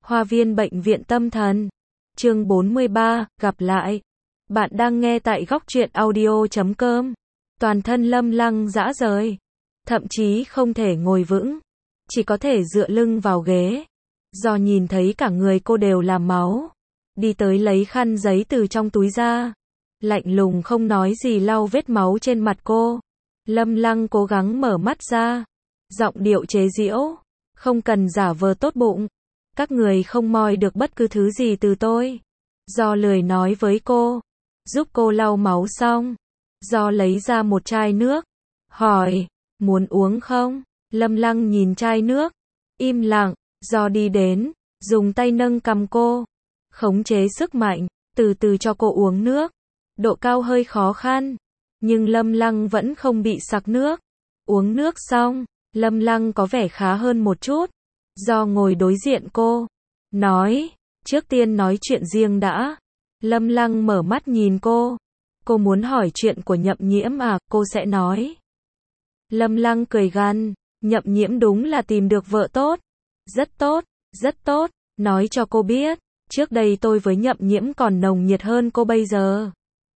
Hoa viên bệnh viện tâm thần. Chương 43, gặp lại. Bạn đang nghe tại góc truyện audio.com. Toàn thân Lâm Lăng rã rời. Thậm chí không thể ngồi vững. Chỉ có thể dựa lưng vào ghế. Do nhìn thấy cả người cô đều là máu. Đi tới lấy khăn giấy từ trong túi ra. Lạnh lùng không nói gì lau vết máu trên mặt cô. Lâm Lăng cố gắng mở mắt ra. Giọng điệu chế giễu. Không cần giả vờ tốt bụng. Các người không moi được bất cứ thứ gì từ tôi. Do lười nói với cô. Giúp cô lau máu xong. Do lấy ra một chai nước. Hỏi, muốn uống không? Lâm Lăng nhìn chai nước. Im lặng. Do đi đến. Dùng tay nâng cằm cô. Khống chế sức mạnh. Từ từ cho cô uống nước. Độ cao hơi khó khăn. Nhưng Lâm Lăng vẫn không bị sặc nước. Uống nước xong. Lâm Lăng có vẻ khá hơn một chút. Do ngồi đối diện cô. Nói. Trước tiên nói chuyện riêng đã. Lâm Lăng mở mắt nhìn cô. Cô muốn hỏi chuyện của Nhậm Nhiễm à, cô sẽ nói. Lâm Lăng cười gằn. Nhậm Nhiễm đúng là tìm được vợ tốt. Rất tốt, rất tốt. Nói cho cô biết. Trước đây tôi với Nhậm Nhiễm còn nồng nhiệt hơn cô bây giờ.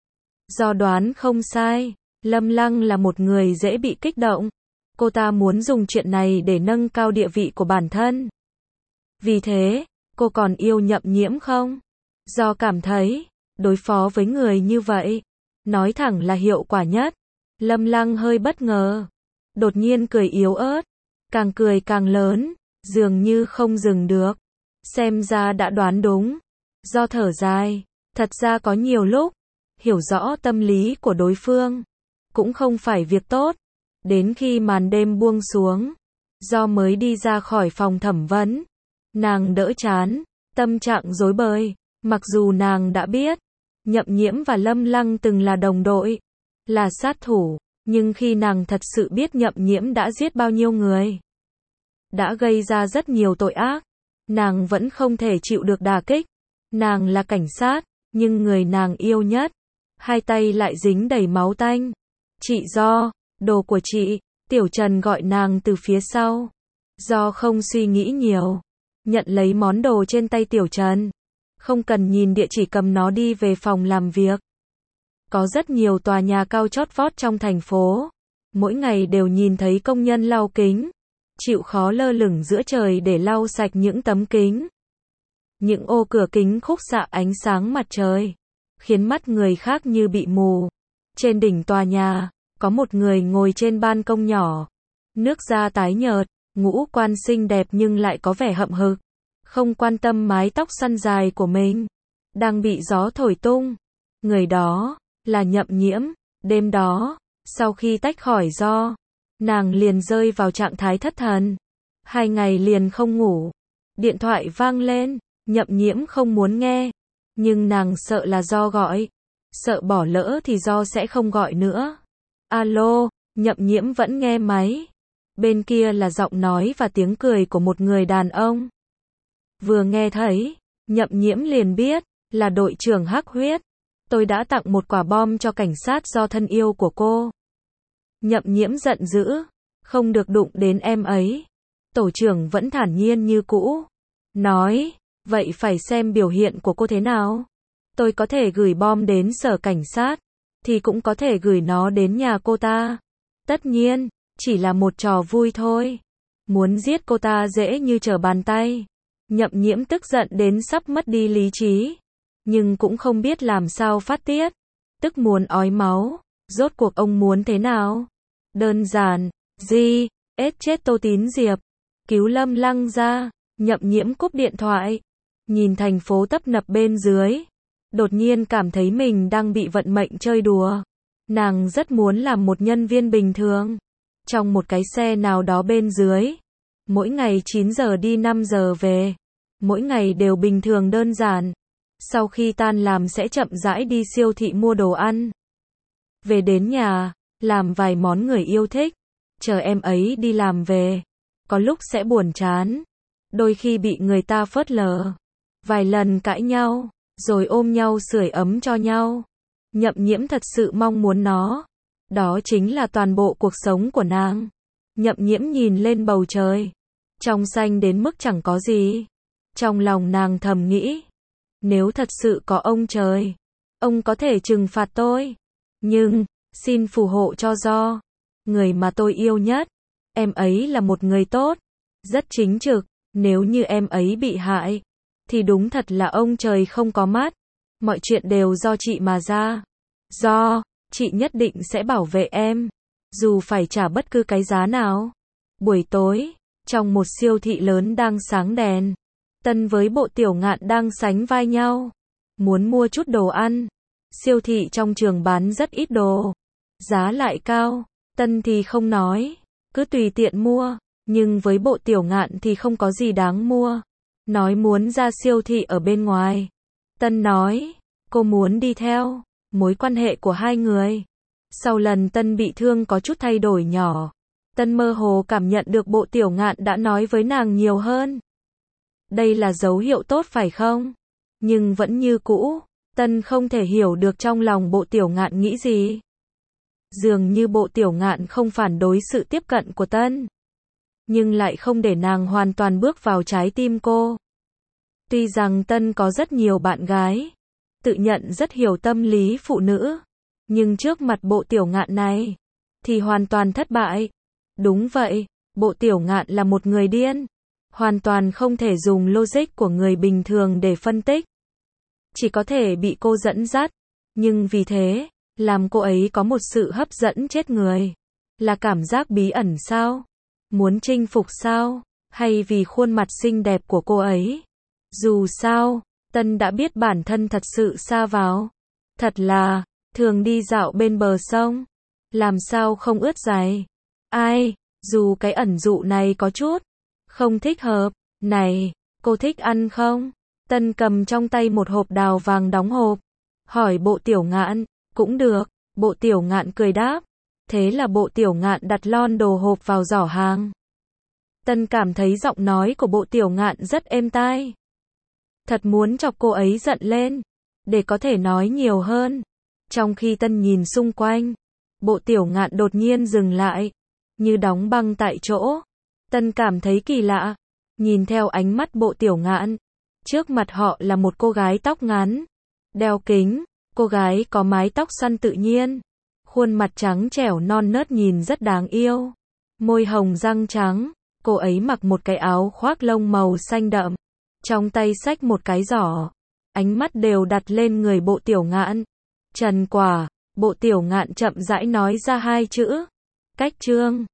Do đoán không sai. Lâm Lăng là một người dễ bị kích động. Cô ta muốn dùng chuyện này để nâng cao địa vị của bản thân. Vì thế, cô còn yêu Nhậm Nhiễm không? Do cảm thấy, đối phó với người như vậy, nói thẳng là hiệu quả nhất. Lâm Lăng hơi bất ngờ. Đột nhiên cười yếu ớt. Càng cười càng lớn. Dường như không dừng được. Xem ra đã đoán đúng. Do thở dài. Thật ra có nhiều lúc, hiểu rõ tâm lý của đối phương cũng không phải việc tốt. Đến khi màn đêm buông xuống, Do mới đi ra khỏi phòng thẩm vấn. Nàng đỡ chán, tâm trạng rối bời. Mặc dù nàng đã biết, Nhậm Nhiễm và Lâm Lăng từng là đồng đội, là sát thủ, nhưng khi nàng thật sự biết Nhậm Nhiễm đã giết bao nhiêu người, đã gây ra rất nhiều tội ác, nàng vẫn không thể chịu được đả kích. Nàng là cảnh sát, nhưng người nàng yêu nhất, hai tay lại dính đầy máu tanh. Chị Do, đồ của chị. Tiểu Trần gọi nàng từ phía sau. Do không suy nghĩ nhiều, nhận lấy món đồ trên tay Tiểu Trần. Không cần nhìn địa chỉ cầm nó đi về phòng làm việc. Có rất nhiều tòa nhà cao chót vót trong thành phố. Mỗi ngày đều nhìn thấy công nhân lau kính. Chịu khó lơ lửng giữa trời để lau sạch những tấm kính. Những ô cửa kính khúc xạ ánh sáng mặt trời, khiến mắt người khác như bị mù. Trên đỉnh tòa nhà, có một người ngồi trên ban công nhỏ. Nước da tái nhợt, ngũ quan xinh đẹp nhưng lại có vẻ hậm hực. Không quan tâm mái tóc săn dài của mình đang bị gió thổi tung. Người đó là Nhậm Nhiễm. Đêm đó, sau khi tách khỏi Do, nàng liền rơi vào trạng thái thất thần. 2 ngày liền không ngủ. Điện thoại vang lên, Nhậm Nhiễm không muốn nghe, nhưng nàng sợ là Do gọi. Sợ bỏ lỡ thì Do sẽ không gọi nữa. Alo, Nhậm Nhiễm vẫn nghe máy. Bên kia là giọng nói và tiếng cười của một người đàn ông. Vừa nghe thấy, Nhậm Nhiễm liền biết, là đội trưởng Hắc Huyết. Tôi đã tặng một quả bom cho cảnh sát Do thân yêu của cô. Nhậm Nhiễm giận dữ, không được đụng đến em ấy. Tổ trưởng vẫn thản nhiên như cũ. Nói, vậy phải xem biểu hiện của cô thế nào. Tôi có thể gửi bom đến sở cảnh sát, thì cũng có thể gửi nó đến nhà cô ta. Tất nhiên, chỉ là một trò vui thôi. Muốn giết cô ta dễ như trở bàn tay. Nhậm Nhiễm tức giận đến sắp mất đi lý trí, nhưng cũng không biết làm sao phát tiết. Tức muốn ói máu. Rốt cuộc ông muốn thế nào? Đơn giản, chết Tô Tín Diệp. Cứu Lâm Lăng ra. Nhậm Nhiễm cúp điện thoại. Nhìn thành phố tấp nập bên dưới. Đột nhiên cảm thấy mình đang bị vận mệnh chơi đùa. Nàng rất muốn làm một nhân viên bình thường. Trong một cái xe nào đó bên dưới. Mỗi ngày 9 giờ đi 5 giờ về. Mỗi ngày đều bình thường đơn giản. Sau khi tan làm sẽ chậm rãi đi siêu thị mua đồ ăn. Về đến nhà, làm vài món người yêu thích. Chờ em ấy đi làm về. Có lúc sẽ buồn chán. Đôi khi bị người ta phớt lờ. Vài lần cãi nhau. Rồi ôm nhau sưởi ấm cho nhau. Nhậm Nhiễm thật sự mong muốn nó. Đó chính là toàn bộ cuộc sống của nàng. Nhậm Nhiễm nhìn lên bầu trời. Trong xanh đến mức chẳng có gì. Trong lòng nàng thầm nghĩ, nếu thật sự có ông trời, ông có thể trừng phạt tôi. Nhưng, xin phù hộ cho Do, người mà tôi yêu nhất, em ấy là một người tốt, rất chính trực, nếu như em ấy bị hại, thì đúng thật là ông trời không có mắt, mọi chuyện đều do chị mà ra. Do, chị nhất định sẽ bảo vệ em, dù phải trả bất cứ cái giá nào. Buổi tối, trong một siêu thị lớn đang sáng đèn, Tân với Bộ Tiểu Ngạn đang sánh vai nhau, muốn mua chút đồ ăn. Siêu thị trong trường bán rất ít đồ, giá lại cao, Tân thì không nói, cứ tùy tiện mua, nhưng với Bộ Tiểu Ngạn thì không có gì đáng mua. Nói muốn ra siêu thị ở bên ngoài. Tân nói, cô muốn đi theo. Mối quan hệ của hai người, sau lần Tân bị thương có chút thay đổi nhỏ, Tân mơ hồ cảm nhận được Bộ Tiểu Ngạn đã nói với nàng nhiều hơn. Đây là dấu hiệu tốt phải không? Nhưng vẫn như cũ, Tân không thể hiểu được trong lòng Bộ Tiểu Ngạn nghĩ gì. Dường như Bộ Tiểu Ngạn không phản đối sự tiếp cận của Tân, nhưng lại không để nàng hoàn toàn bước vào trái tim cô. Tuy rằng Tân có rất nhiều bạn gái, tự nhận rất hiểu tâm lý phụ nữ, nhưng trước mặt Bộ Tiểu Ngạn này, thì hoàn toàn thất bại. Đúng vậy, Bộ Tiểu Ngạn là một người điên, hoàn toàn không thể dùng logic của người bình thường để phân tích. Chỉ có thể bị cô dẫn dắt, nhưng vì thế, làm cô ấy có một sự hấp dẫn chết người. Là cảm giác bí ẩn sao? Muốn chinh phục sao? Hay vì khuôn mặt xinh đẹp của cô ấy? Dù sao, Tân đã biết bản thân thật sự sa vào. Thật là, thường đi dạo bên bờ sông, làm sao không ướt giày. Ai, dù cái ẩn dụ này có chút không thích hợp. Này, cô thích ăn không? Tân cầm trong tay một hộp đào vàng đóng hộp, hỏi Bộ Tiểu Ngạn. Cũng được, Bộ Tiểu Ngạn cười đáp. Thế là Bộ Tiểu Ngạn đặt lon đồ hộp vào giỏ hàng. Tân cảm thấy giọng nói của Bộ Tiểu Ngạn rất êm tai. Thật muốn chọc cô ấy giận lên, để có thể nói nhiều hơn. Trong khi Tân nhìn xung quanh, Bộ Tiểu Ngạn đột nhiên dừng lại, như đóng băng tại chỗ. Tân cảm thấy kỳ lạ, nhìn theo ánh mắt Bộ Tiểu Ngạn. Trước mặt họ là một cô gái tóc ngắn, đeo kính, cô gái có mái tóc xoăn tự nhiên, khuôn mặt trắng trẻo non nớt nhìn rất đáng yêu, môi hồng răng trắng. Cô ấy mặc một cái áo khoác lông màu xanh đậm, trong tay xách một cái giỏ, ánh mắt đều đặt lên người Bộ Tiểu Ngạn. Trần Quả. Bộ Tiểu Ngạn chậm rãi nói ra hai chữ. Cách trương.